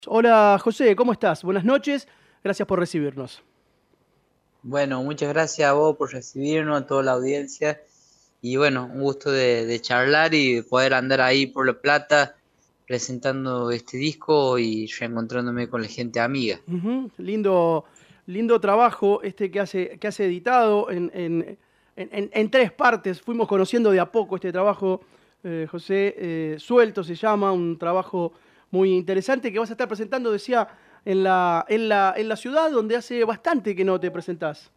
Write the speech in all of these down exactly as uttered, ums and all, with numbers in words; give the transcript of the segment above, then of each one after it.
Hola José, ¿cómo estás? Buenas noches, gracias por recibirnos. Bueno, muchas gracias a vos por recibirnos, a toda la audiencia. Y bueno, un gusto de, de charlar y de poder andar ahí por La Plata presentando este disco y reencontrándome con la gente amiga. Ujú. Lindo, lindo trabajo este que hace, que hace editado en, en- en- en- en tres partes. Fuimos conociendo de a poco este trabajo, eh, José, eh, Suelto se llama, un trabajo muy interesante que vas a estar presentando, decía, en la, en la, en la ciudad donde hace bastante que no te presentás.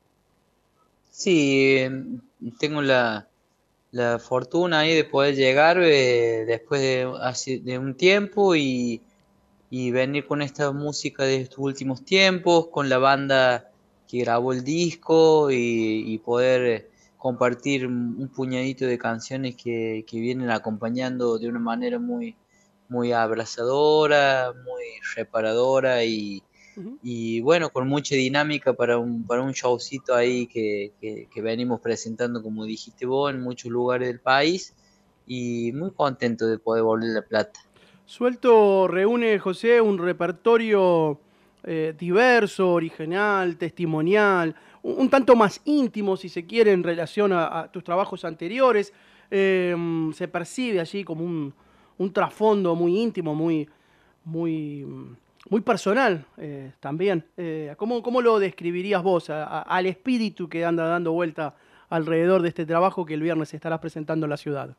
Sí, em, tengo la, la fortuna ahí de poder llegar eh, después de, hace- de un tiempo y, y venir con esta música de estos últimos tiempos, con la banda que grabó el disco y, y poder eh, compartir un un puñadito de canciones que, que vienen acompañando de una manera muy, muy abrazadora, muy reparadora y, Ujú. y bueno, con mucha dinámica para un, para un showcito ahí que, que, que venimos presentando, como dijiste vos, en muchos lugares del país y muy contento de poder volver a La Plata. Suelto reúne, José, un repertorio eh, diverso, original, testimonial, un, un tanto más íntimo, si se quiere, en relación a, a tus trabajos anteriores. Eh, se percibe allí como un, un trasfondo muy íntimo, muy, muy, muy personal eh, también. Eh, ¿cómo, cómo lo describirías vos a- a- al espíritu que anda dando vuelta alrededor de este trabajo que el viernes estarás presentando en la ciudad?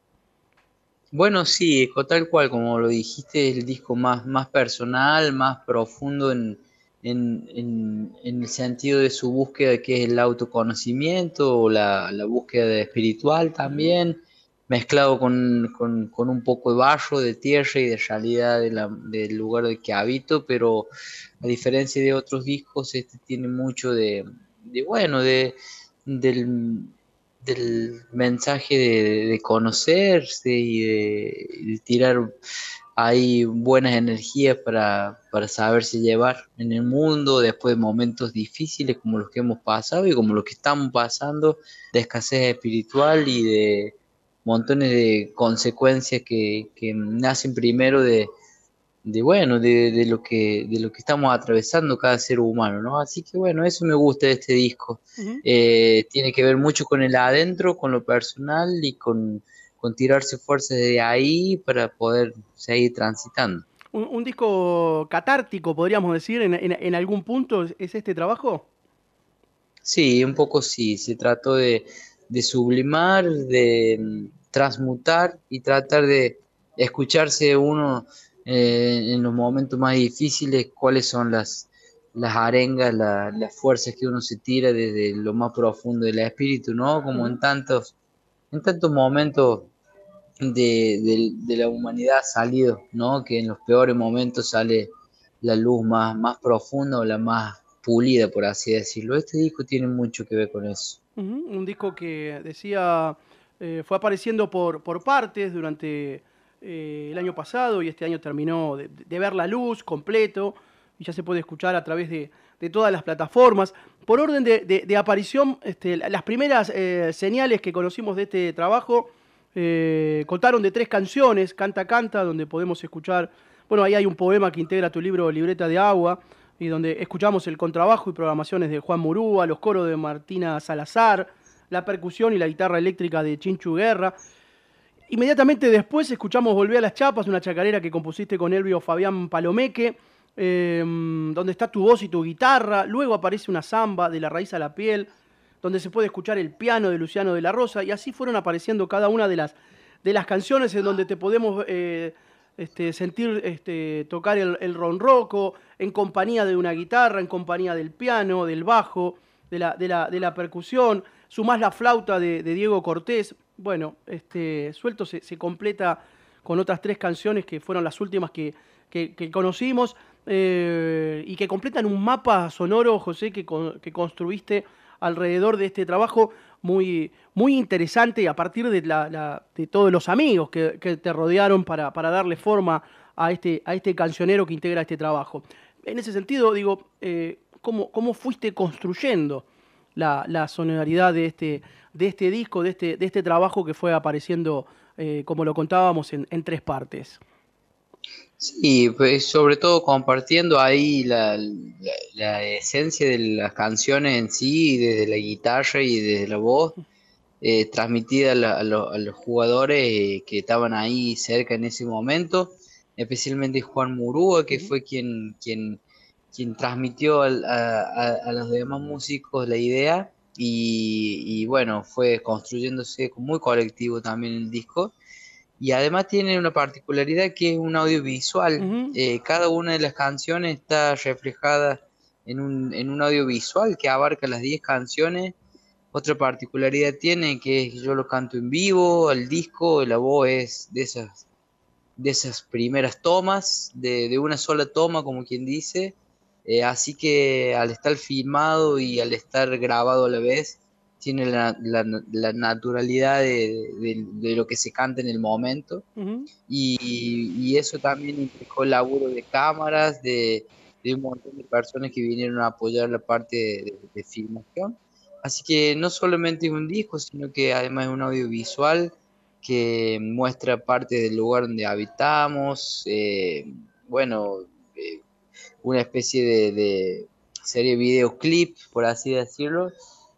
Bueno, sí, co- tal cual, como lo dijiste, es el disco más, más personal, más profundo en, en, en, en el sentido de su búsqueda, que es el autoconocimiento o la, la búsqueda espiritual Ujú. también, mezclado con, con, con un poco de barro, de tierra y de realidad de la- del lugar de que habito, pero a diferencia de otros discos, este tiene mucho de, de bueno, de, del del mensaje de, de conocerse y de, de tirar ahí buenas energías para, para saberse llevar en el mundo después de momentos difíciles como los que hemos pasado y como los que estamos pasando, de escasez espiritual y de montones de consecuencias que, que nacen primero de de bueno, de, de lo que, de lo que estamos atravesando cada ser humano, ¿no? Así que bueno, eso me gusta de este disco. Ujú. Eh, tiene que ver mucho con el adentro, con lo personal y con, con tirarse fuerzas de ahí para poder seguir transitando. Un, un disco catártico, podríamos decir, en, en- en algún punto, ¿es es este trabajo? Sí, un poco sí, se trató de, de sublimar, de mm, transmutar y tratar de escucharse uno eh, en los momentos más difíciles, cuáles son las, las arengas, la- las fuerzas que uno se tira desde lo más profundo del espíritu, ¿no? Como en Ujú. tantos, en tantos momentos de, de- de la humanidad ha salido, ¿no? Que en los peores momentos sale la luz más, más profunda o la más pulida, por así decirlo. Este disco tiene mucho que ver con eso. Ujú. Un disco que decía, eh, fue apareciendo por, por partes durante eh, el año pasado y este año terminó de, de ver la luz completo y ya se puede escuchar a través de, de todas las plataformas. Por orden de, de- de aparición, este, la- las primeras eh, señales que conocimos de este trabajo eh, contaron de tres canciones, Canta Canta, donde podemos escuchar, bueno, ahí hay un poema que integra tu libro Libreta de Agua, y donde escuchamos el contrabajo y programaciones de Juan Murúa, los coros de Martina Salazar, la percusión y la guitarra eléctrica de Chinchu Guerra. Inmediatamente después escuchamos Volver a las Chapas, una chacarera que compusiste con Elvio Fabián Palomeque, eh, donde está tu voz y tu guitarra. Luego aparece una samba de La Raíz a la Piel, donde se puede escuchar el piano de Luciano de la Rosa, y así fueron apareciendo cada una de las, de las canciones en donde te podemos eh, este, sentir este, tocar el, el ronroco en compañía de una guitarra, en compañía del piano, del bajo, de la, de la, de la percusión. Sumás la flauta de, de Diego Cortés. Bueno, este, Suelto se, se completa con otras tres canciones que fueron las últimas que, que, que conocimos eh, y que completan un mapa sonoro, José, que, con- que construiste alrededor de este trabajo muy, muy interesante a partir de, la, la- de todos los amigos que, que te rodearon para, para darle forma a este, a este cancionero que integra este trabajo. En ese sentido, digo, eh, ¿cómo, ¿cómo fuiste construyendo la, la sonoridad de este, de este disco, de este, de este trabajo que fue apareciendo, eh, como lo contábamos, en, en tres partes? Sí, pues sobre todo compartiendo ahí la, la, la esencia de las canciones en sí, desde la guitarra y desde la voz, eh, transmitida a, la- a lo- a los jugadores eh, que estaban ahí cerca en ese momento, especialmente Juan Murúa, que Ujú. fue quien, quien, quien transmitió al- a, a- a los demás músicos la idea y, y bueno, fue construyéndose muy colectivo también el disco. Y además tiene una particularidad que es un audiovisual. Ujú. Eh, cada una de las canciones está reflejada en un, en un audiovisual que abarca las diez canciones. Otra particularidad tiene que es que yo lo canto en vivo, el disco, la voz es de esas, de esas primeras tomas, de, de una sola toma, como quien dice. Eh, así que al estar filmado y al estar grabado a la vez, tiene la, la- la naturalidad de, de- de lo que se canta en el momento. Ujú. Y, y eso también implicó el laburo de cámaras, de, de un montón de personas que vinieron a apoyar la parte de, de filmación. Así que no solamente es un disco, sino que además es un audiovisual que muestra parte del lugar donde habitamos, eh, bueno, eh, una especie de, de serie videoclip, por así decirlo.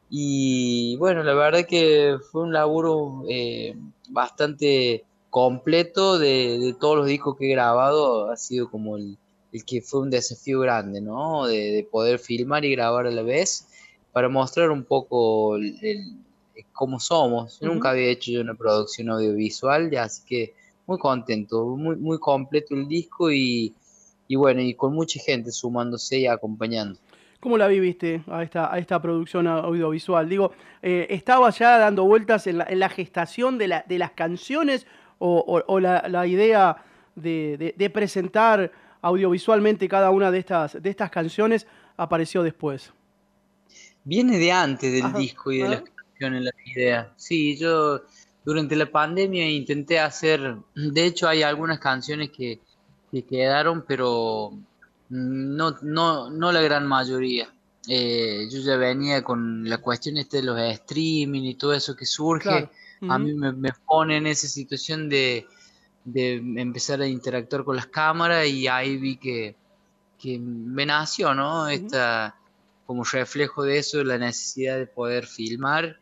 Y bueno, la verdad que fue un laburo eh, bastante completo de, de todos los discos que he grabado, ha sido como el, el que fue un desafío grande, ¿no? De, de poder filmar y grabar a la vez para mostrar un poco el, el- cómo somos. Yo nunca Ujú. había hecho yo una producción audiovisual, ya, así que muy contento, muy, muy completo el disco y, y bueno, y con mucha gente sumándose y acompañando. ¿Cómo la viviste a esta, a esta producción audiovisual? Digo, eh, ¿estaba ya dando vueltas en la, en la gestación de, la, de las canciones o, o- o la, la idea de, de- de presentar audiovisualmente cada una de estas, de estas canciones apareció después? Viene de antes del Ajá. disco y de las Ajá. canciones, la idea. Sí, yo durante la pandemia intenté hacer, de hecho hay algunas canciones que, que quedaron, pero no, no, no la gran mayoría. Eh, yo ya venía con la cuestión esta de los streaming y todo eso que Claro. surge, a Ujú. mí me, me pone en esa situación de, de empezar a interactuar con las cámaras y ahí vi que que me nació, ¿no? Ujú. Esta, como reflejo de eso, la necesidad de poder filmar.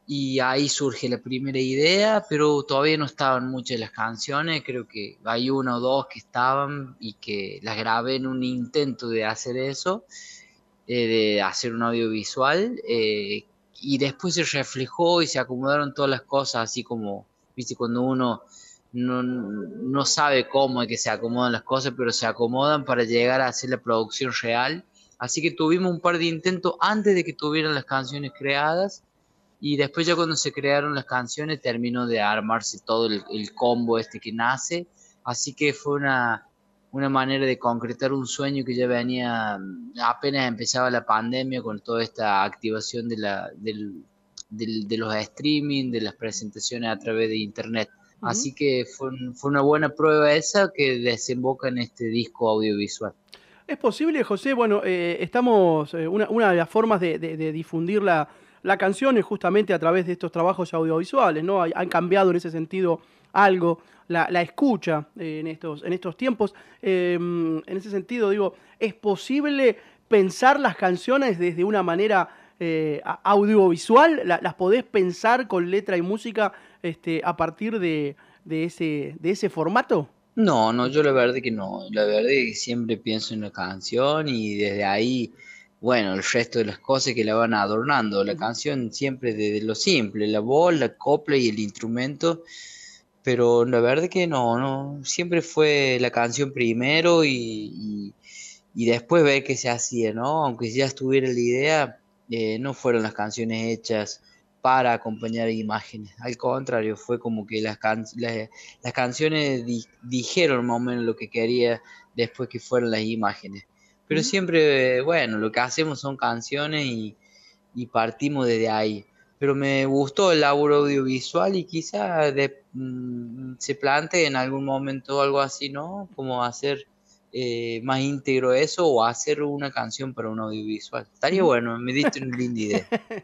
Y ahí surge la primera idea, pero todavía no estaban muchas las canciones, creo que hay una o dos que estaban y que las grabé en un intento de hacer eso, eh, de hacer un audiovisual, eh, y después se reflejó y se acomodaron todas las cosas, así como, viste, cuando uno no, no sabe cómo es que se acomodan las cosas, pero se acomodan para llegar a hacer la producción real. Así que tuvimos un par de intentos antes de que tuvieran las canciones creadas y después ya cuando se crearon las canciones terminó de armarse todo el, el combo este que nace. Así que fue una, una manera de concretar un sueño que ya venía, mm, apenas empezaba la pandemia con toda esta activación de, la, del, del- de los streaming, de las presentaciones a través de internet. Ujú. Así que fue, un- fue una buena prueba esa que desemboca en este disco audiovisual. Es posible, José, bueno, eh, estamos, eh, una, una de las formas de, de- de difundir la, la canción es justamente a través de estos trabajos audiovisuales, ¿no? Hay- Han cambiado en ese sentido algo la, la escucha eh, en estos, en estos tiempos. Eh, en ese sentido, digo, ¿es posible pensar las canciones desde una manera eh, a- audiovisual? ¿La- ¿Las podés pensar con letra y música este, a partir de, de ese, de ese formato? No, no, yo la verdad que no. La verdad que siempre pienso en la canción y desde ahí, bueno, el resto de las cosas que la van adornando. La Ujú. canción siempre desde lo simple, la voz, la copla y el instrumento, pero la verdad que no, no. Siempre fue la canción primero y, y, y después ver qué se hacía, ¿no? Aunque ya estuviera la idea, eh, no fueron las canciones hechas para acompañar imágenes. Al contrario, fue como que las, can- las, las canciones di- dijeron más o menos lo que quería después que fueron las imágenes. Pero Ujú. siempre, eh, bueno, lo que hacemos son canciones y, y partimos desde ahí. Pero me gustó el laburo audiovisual y quizá de- mm, se plantee en algún momento algo así, ¿no? Como hacer eh, más íntegro eso o hacer una canción para un audiovisual. Estaría Ujú. bueno, me diste una linda idea.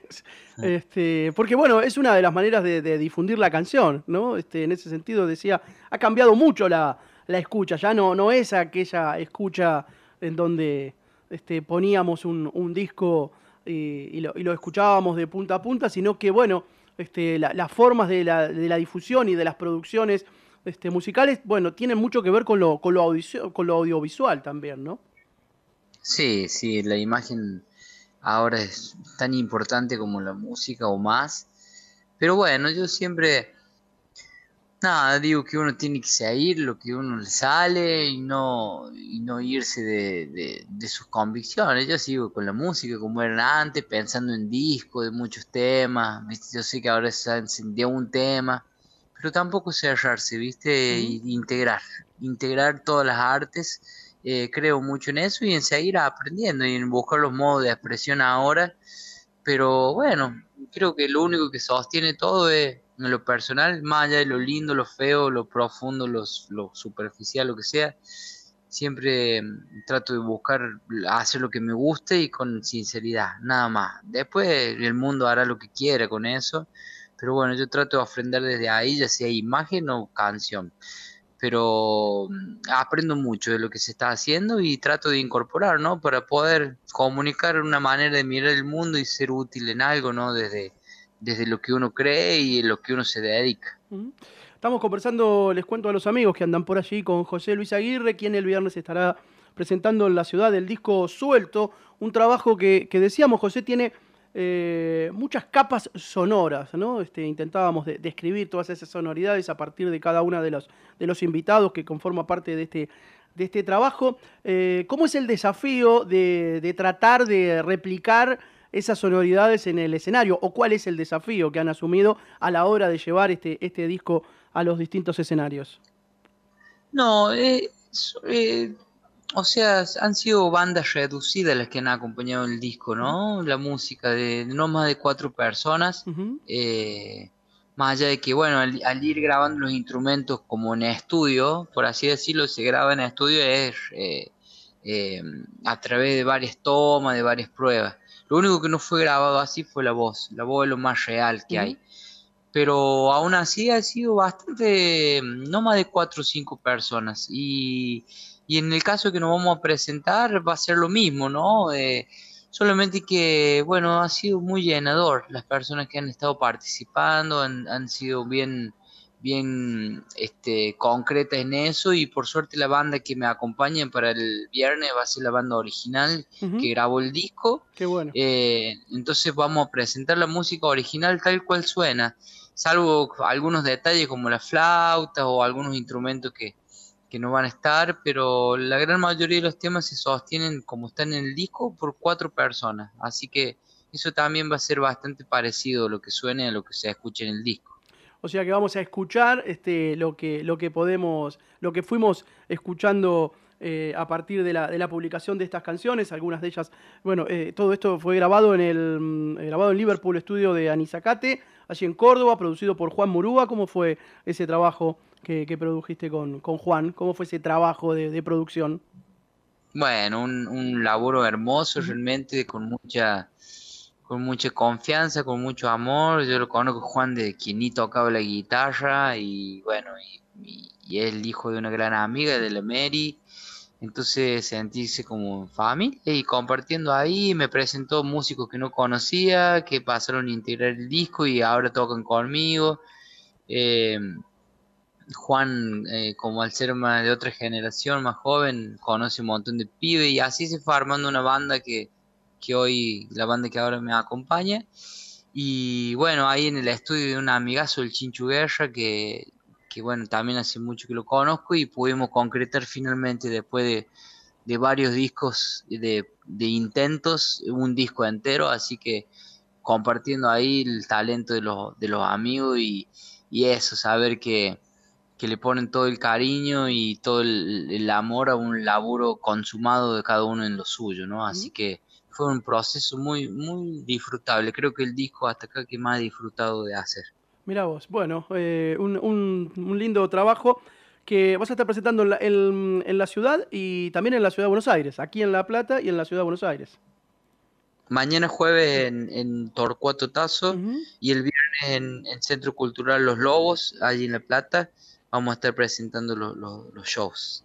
Este, porque bueno, es una de las maneras de, de difundir la canción, ¿no? Este, en ese sentido decía, ha cambiado mucho la, la escucha, ya no, no es aquella escucha en donde este, poníamos un, un disco y, y lo, y lo escuchábamos de punta a punta, sino que, bueno, este, la- las formas de la, de la difusión y de las producciones este, musicales, bueno, tienen mucho que ver con lo, con lo, audicio- con lo audiovisual también, ¿no? Sí, sí, la imagen ahora es tan importante como la música o más. Pero bueno, yo siempre, nada, digo que uno tiene que seguir lo que uno le sale y no, y no irse de, de, de sus convicciones. Yo sigo con la música como era antes, pensando en discos de muchos temas, ¿viste? Yo sé que ahora se encendió un tema, pero tampoco cerrarse, ¿viste? Ujú. Y integrar, integrar todas las artes. Eh, creo mucho en eso y en seguir aprendiendo y en buscar los modos de expresión ahora, pero bueno, creo que lo único que sostiene todo es en lo personal, más allá de lo lindo, lo feo, lo profundo, los- lo superficial, lo que sea, siempre mm, trato de buscar hacer lo que me guste y con sinceridad, nada más. Después el mundo hará lo que quiera con eso, pero bueno, yo trato de ofrendar desde ahí, ya sea imagen o canción, pero mm, aprendo mucho de lo que se está haciendo y trato de incorporar, ¿no? Para poder comunicar una manera de mirar el mundo y ser útil en algo, ¿no? Desde, desde lo que uno cree y en lo que uno se dedica. Ujú. Estamos conversando, les cuento a los amigos que andan por allí con José Luis Aguirre, quien el viernes estará presentando en la ciudad el disco Suelto, un trabajo que, que decíamos, José, tiene eh, muchas capas sonoras, ¿no? Este, intentábamos de- describir todas esas sonoridades a partir de cada uno de los, de los invitados que conforma parte de este, de este trabajo. Eh, ¿cómo es el desafío de, de tratar de replicar esas sonoridades en el escenario? ¿O cuál es el desafío que han asumido a la hora de llevar este, este disco a los distintos escenarios? No, eh, so- eh, o sea, han sido bandas reducidas las que han acompañado el disco, Ujú, ¿no? La música de no más de cuatro personas. ujú, eh, Más allá de que, bueno, al, al ir grabando los instrumentos como en estudio, por así decirlo, se graba en estudio es eh, eh, a través de varias tomas, de varias pruebas. Lo único que no fue grabado así fue la voz. La voz es lo más real que ujú. hay, pero aún así ha sido bastante, mm, no más de cuatro o cinco personas. Y, y en el caso que nos vamos a presentar va a ser lo mismo, ¿no? Eh, solamente que, bueno, ha sido muy llenador. Las personas que han estado participando han, han sido bien, bien, este, concretas en eso y por suerte la banda que me acompaña para el viernes va a ser la banda original que Ujú. grabó el disco. Qué bueno. Eh, entonces vamos a presentar la música original tal cual suena, salvo algunos detalles como la flauta o algunos instrumentos que, que no van a estar, pero la gran mayoría de los temas se sostienen como están en el disco por cuatro personas, así que eso también va a ser bastante parecido a lo que suene a lo que se escucha en el disco. O sea que vamos a escuchar este, lo que, lo que podemos, lo que fuimos escuchando eh, a partir de la, de la publicación de estas canciones, algunas de ellas, bueno, eh, todo esto fue grabado en el mm, eh, grabado en Liverpool, estudio de Anisacate, allí en Córdoba, producido por Juan Murúa. ¿Cómo fue ese trabajo que, que produjiste con, con Juan? ¿Cómo fue ese trabajo de, de producción? Bueno, un, un laburo hermoso Ujú. realmente, con mucha, con mucha confianza, con mucho amor. Yo lo conozco Juan de quien ni tocaba la guitarra y bueno, y, y- y es el hijo de una gran amiga de la Mary. Entonces sentirse como familia y compartiendo ahí, me presentó músicos que no conocía, que pasaron a integrar el disco y ahora tocan conmigo. Eh, Juan, eh, como al ser más de otra generación, más joven, conoce un montón de pibes y así se fue armando una banda que, que hoy, la banda que ahora me acompaña. Y bueno, ahí en el estudio de un amigazo, el Chinchu Guerra, que, que bueno, también hace mucho que lo conozco y pudimos concretar finalmente después de, de varios discos, de, de intentos, un disco entero, así que compartiendo ahí el talento de los, de los amigos y, y eso, saber que que le ponen todo el cariño y todo el, el amor a un laburo consumado de cada uno en lo suyo, ¿no? Así Ujú. que fue un proceso muy, muy disfrutable. Creo que el disco hasta acá que más he disfrutado de hacer. Mira vos, bueno, eh, un, un- un lindo trabajo que vas a estar presentando en la, en- en la ciudad y también en la ciudad de Buenos Aires, aquí en La Plata y en la ciudad de Buenos Aires. Mañana jueves en, en Torcuato Tazo Ujú. y el viernes en, en Centro Cultural Los Lobos, allí en La Plata. vamos a estar presentando los, los, los shows.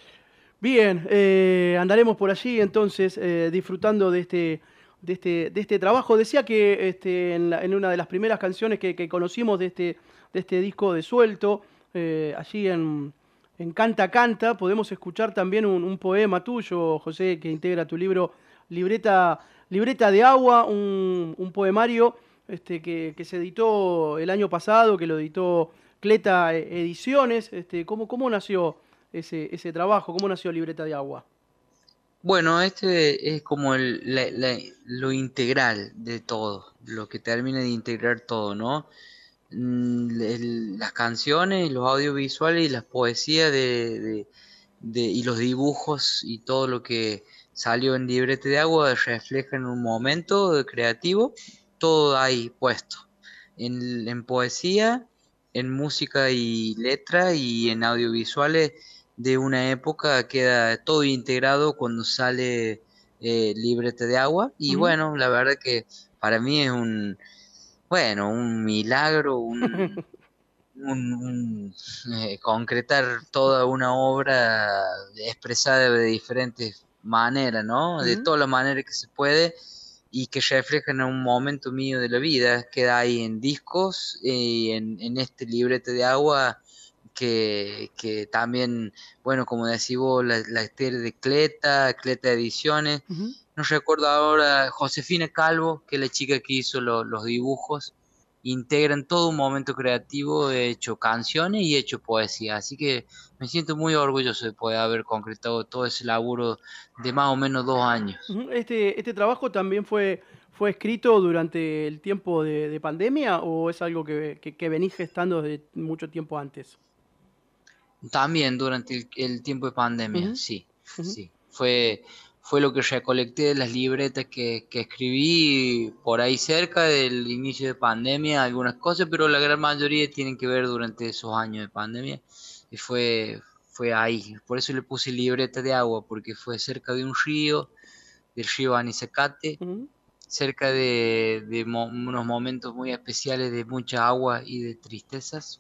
Bien, eh, andaremos por allí entonces eh, disfrutando de este, de este, de este trabajo. Decía que este, en, la- en una de las primeras canciones que, que conocimos de este, de este disco de Suelto, eh, allí en, en Canta Canta, podemos escuchar también un, un poema tuyo, José, que integra tu libro Libreta, Libreta de Agua, un, un poemario este, que, que se editó el año pasado, que lo editó Cleta Ediciones. Este, ¿cómo, cómo nació ese, ese trabajo? ¿Cómo nació Libreta de Agua? Bueno, este es como el, la- la- lo integral de todo, lo que termina de integrar todo, ¿no? Mm, el- las canciones, los audiovisuales y las poesías de, de- de- y los dibujos y todo lo que salió en Librete de Agua reflejan un momento creativo, todo ahí puesto, en, en poesía, en música y letra y en audiovisuales de una época queda todo integrado cuando sale eh, Librete de Agua y Ujú. bueno, la verdad que para mí es un bueno, un milagro, un, un- un, eh, concretar toda una obra expresada de diferentes maneras, ¿no? De Ujú. todas las maneras que se puede y que reflejan un momento mío de la vida. Queda ahí en discos y en, en este librete de agua que, que también, bueno, como decís vos, la, la serie de Cleta, Cleta Ediciones. Ujú. No recuerdo ahora, Josefina Calvo, que es la chica que hizo lo- los dibujos, integran todo un momento creativo, he hecho canciones y he hecho poesía, así que me siento muy orgulloso de poder haber concretado todo ese laburo de más o menos dos años. Ujú. Este, ¿este trabajo también fue, fue escrito durante el tiempo de, de pandemia o es algo que, que, que venís gestando desde mucho tiempo antes? También durante el, el tiempo de pandemia, Ujú. sí, Ujú. sí, fue, fue lo que recolecté de las libretas que, que escribí por ahí cerca del inicio de pandemia, algunas cosas, pero la gran mayoría tienen que ver durante esos años de pandemia y fue, fue ahí, por eso le puse libreta de agua, porque fue cerca de un río, del río Anizacate, Ujú. cerca de, de mo- unos momentos muy especiales de mucha agua y de tristezas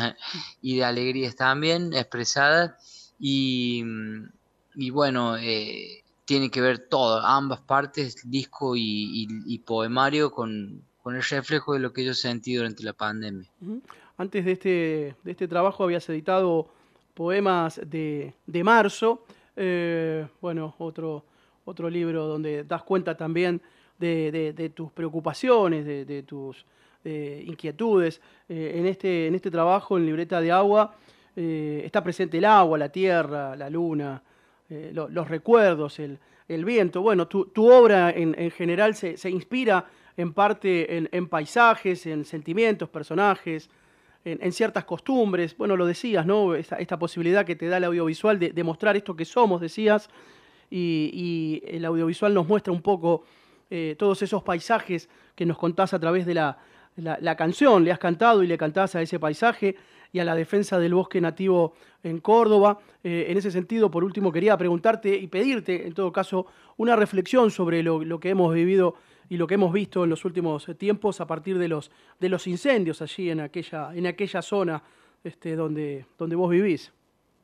y de alegrías también expresadas y, mm, y bueno, eh, tiene que ver todo, ambas partes, disco y, y- y poemario con, con el reflejo de lo que yo sentí durante la pandemia. Ujú. Antes de este, de este trabajo habías editado poemas de, de marzo, eh, bueno, otro, otro libro donde das cuenta también de, de- de tus preocupaciones, de, de tus eh, inquietudes. Eh, en este, en este trabajo, en Libreta de Agua, eh, está presente el agua, la tierra, la luna, eh, lo- los recuerdos, el, el viento. Bueno, tu, tu obra en, en general se, se inspira en parte en, en paisajes, en sentimientos, personajes, en, en ciertas costumbres. Bueno, lo decías, ¿no? Esta, esta posibilidad que te da el audiovisual de, de mostrar esto que somos, decías, y, y el audiovisual nos muestra un poco eh, todos esos paisajes que nos contás a través de la, la, la canción. Le has cantado y le cantás a ese paisaje y a la defensa del bosque nativo en Córdoba. Eh, en ese sentido, por último, quería preguntarte y pedirte, en todo caso, una reflexión sobre lo, lo que hemos vivido y lo que hemos visto en los últimos tiempos a partir de los, de los incendios allí en aquella, en aquella zona este, donde, donde vos vivís.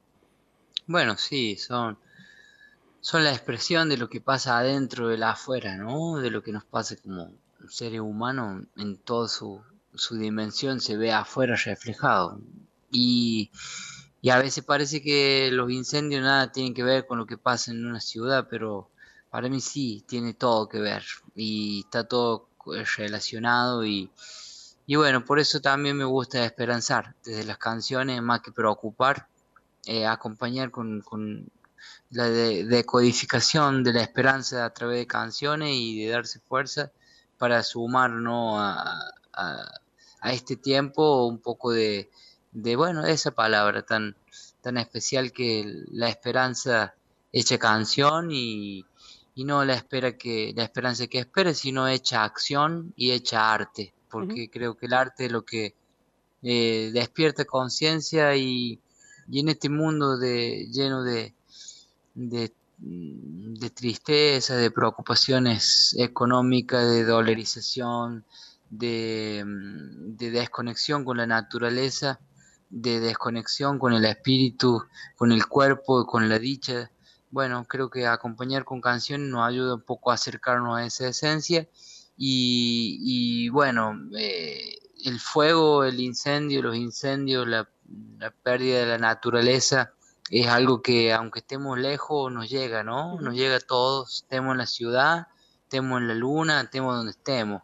Bueno, sí, son, son la expresión de lo que pasa adentro de la afuera, ¿no? De lo que nos pasa como seres humanos en toda su, su dimensión se ve afuera reflejado. Y, y a veces parece que los incendios nada tienen que ver con lo que pasa en una ciudad, pero para mí sí, tiene todo que ver y está todo eh, relacionado y, y bueno, por eso también me gusta esperanzar desde las canciones más que preocupar, eh, acompañar con, con la de, decodificación de la esperanza a través de canciones y de darse fuerza para sumar, ¿no? a, a, a este tiempo un poco de, de, bueno, esa palabra tan, tan especial que la esperanza hecha canción y, y no la espera que, la esperanza que espera, sino hecha acción y hecha arte, Ujú. porque creo que el arte es lo que eh, despierta conciencia y, y en este mundo de, lleno de, de, de tristeza, de preocupaciones económicas, de dolarización, de, mm, de desconexión con la naturaleza, de desconexión con el espíritu, con el cuerpo, con la dicha. Bueno, creo que acompañar con canciones nos ayuda un poco a acercarnos a esa esencia y, y bueno, eh, el fuego, el incendio, los incendios, la, la pérdida de la naturaleza es algo que aunque estemos lejos nos llega, ¿no? Nos Ujú. llega a todos, estemos en la ciudad, estemos en la luna, estemos donde estemos.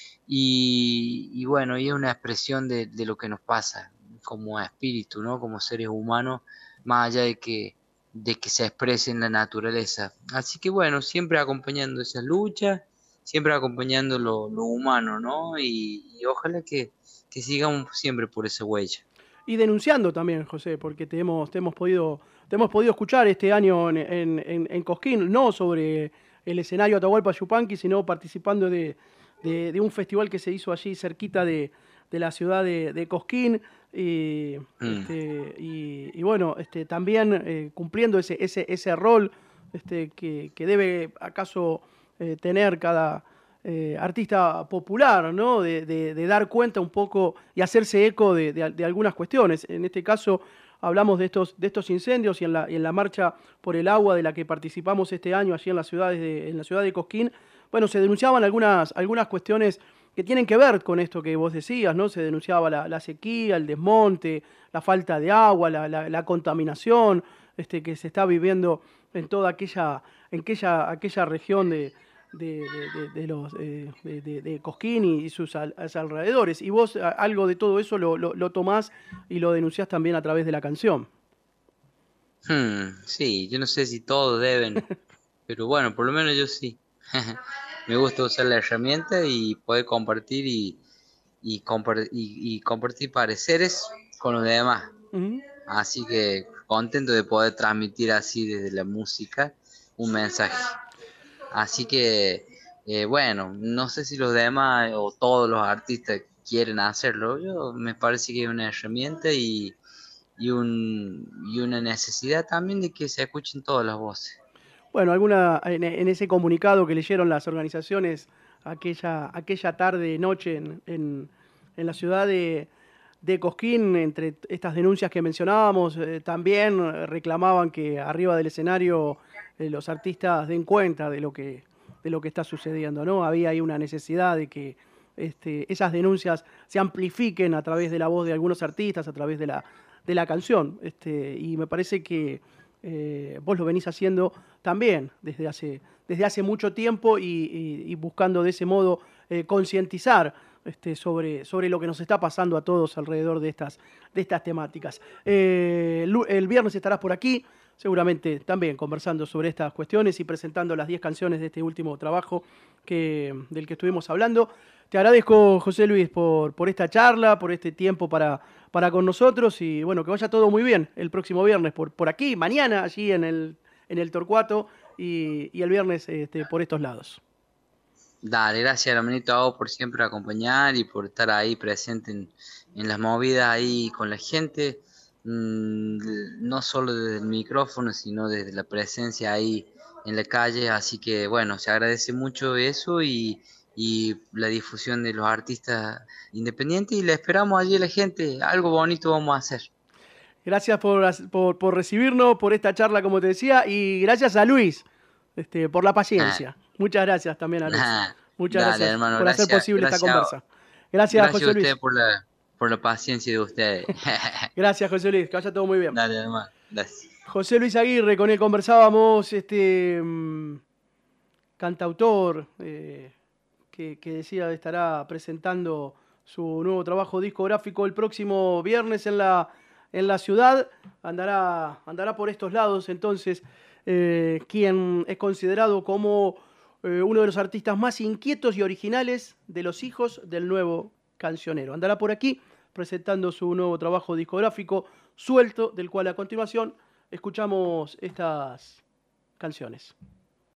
Y, y bueno, y es una expresión de, de lo que nos pasa como espíritu, ¿no? Como seres humanos, más allá de que, de que se exprese en la naturaleza. Así que bueno, siempre acompañando esa lucha, siempre acompañando lo, lo humano, ¿no? Y, y ojalá que, que sigamos siempre por esa huella. Y denunciando también, José, porque te hemos, te hemos podido, te hemos podido escuchar este año en, en, en- en Cosquín, no sobre el escenario Atahualpa Yupanqui, sino participando de, de- de un festival que se hizo allí cerquita de, de la ciudad de, de Cosquín. Y, Mm. este, y, y bueno, este, también eh, cumpliendo ese, ese, ese rol este, que, que debe acaso eh, tener cada, eh, artista popular, ¿no? De, de- de dar cuenta un poco y hacerse eco de, de- de algunas cuestiones. En este caso hablamos de estos, de estos incendios y en la, y en la marcha por el agua de la que participamos este año allí en las ciudades de, en la ciudad de Cosquín. Bueno, se denunciaban algunas, algunas cuestiones que tienen que ver con esto que vos decías, ¿no? Se denunciaba la, la sequía, el desmonte, la falta de agua, la, la- la contaminación este, que se está viviendo en toda aquella, en aquella, aquella región de, de, de- de- de los, eh, de, de- de Cosquín y sus, al- sus alrededores. Y vos a- algo de todo eso lo, lo, lo tomás y lo denunciás también a través de la canción. Hmm, sí, yo no sé si todos deben, pero bueno, por lo menos yo sí. Me gusta usar la herramienta y poder compartir y, y, compar- y- y compartir pareceres con los demás. Ujú. Así que contento de poder transmitir así desde la música un mensaje. Así que, eh, bueno, no sé si los demás o todos los artistas quieren hacerlo. Yo me parece que es una herramienta y, y, un, y una necesidad también de que se escuchen todas las voces. Bueno, alguna, en, en ese comunicado que leyeron las organizaciones aquella, aquella tarde, noche en, en- en la ciudad de, de Cosquín, entre estas denuncias que mencionábamos, eh, también eh, reclamaban que arriba del escenario eh, los artistas den cuenta de lo que, de lo que está sucediendo, ¿no? Había ahí una necesidad de que este, esas denuncias se amplifiquen a través de la voz de algunos artistas, a través de la, de la canción. Este, y me parece que eh, vos lo venís haciendo también desde hace, desde hace mucho tiempo y, y- y buscando de ese modo eh, concientizar este, sobre, sobre lo que nos está pasando a todos alrededor de estas, de estas temáticas. Eh, lu- el viernes estarás por aquí, seguramente también conversando sobre estas cuestiones y presentando las diez canciones de este último trabajo que, del que estuvimos hablando. Te agradezco, José Luis, por, por esta charla, por este tiempo para, para con nosotros y bueno, que vaya todo muy bien el próximo viernes por, por aquí, mañana allí en el, en el Torcuato y, y el viernes este, por estos lados. Dale, gracias hermanito a vos por siempre acompañar y por estar ahí presente en, en las movidas ahí con la gente, mm, no solo desde el micrófono, sino desde la presencia ahí en la calle, así que bueno, se agradece mucho eso y, y la difusión de los artistas independientes y le esperamos allí a la gente, algo bonito vamos a hacer. Gracias por, por, por recibirnos, por esta charla, como te decía, y gracias a Luis este, por la paciencia. Muchas gracias también a Luis. Muchas Dale gracias hermano, por hacer gracias, posible esta gracias, conversa. Gracias, gracias a José ustedes Luis. por la, por la paciencia de ustedes. Gracias, José Luis. Que vaya todo muy bien. Dale hermano, gracias. José Luis Aguirre, con él conversábamos, este mm, cantautor eh, que, que decía estará presentando su nuevo trabajo discográfico el próximo viernes en la, en la ciudad. Andará, andará por estos lados, entonces, eh, quien es considerado como eh, uno de los artistas más inquietos y originales de los hijos del nuevo cancionero. Andará por aquí presentando su nuevo trabajo discográfico, Suelto, del cual a continuación escuchamos estas canciones.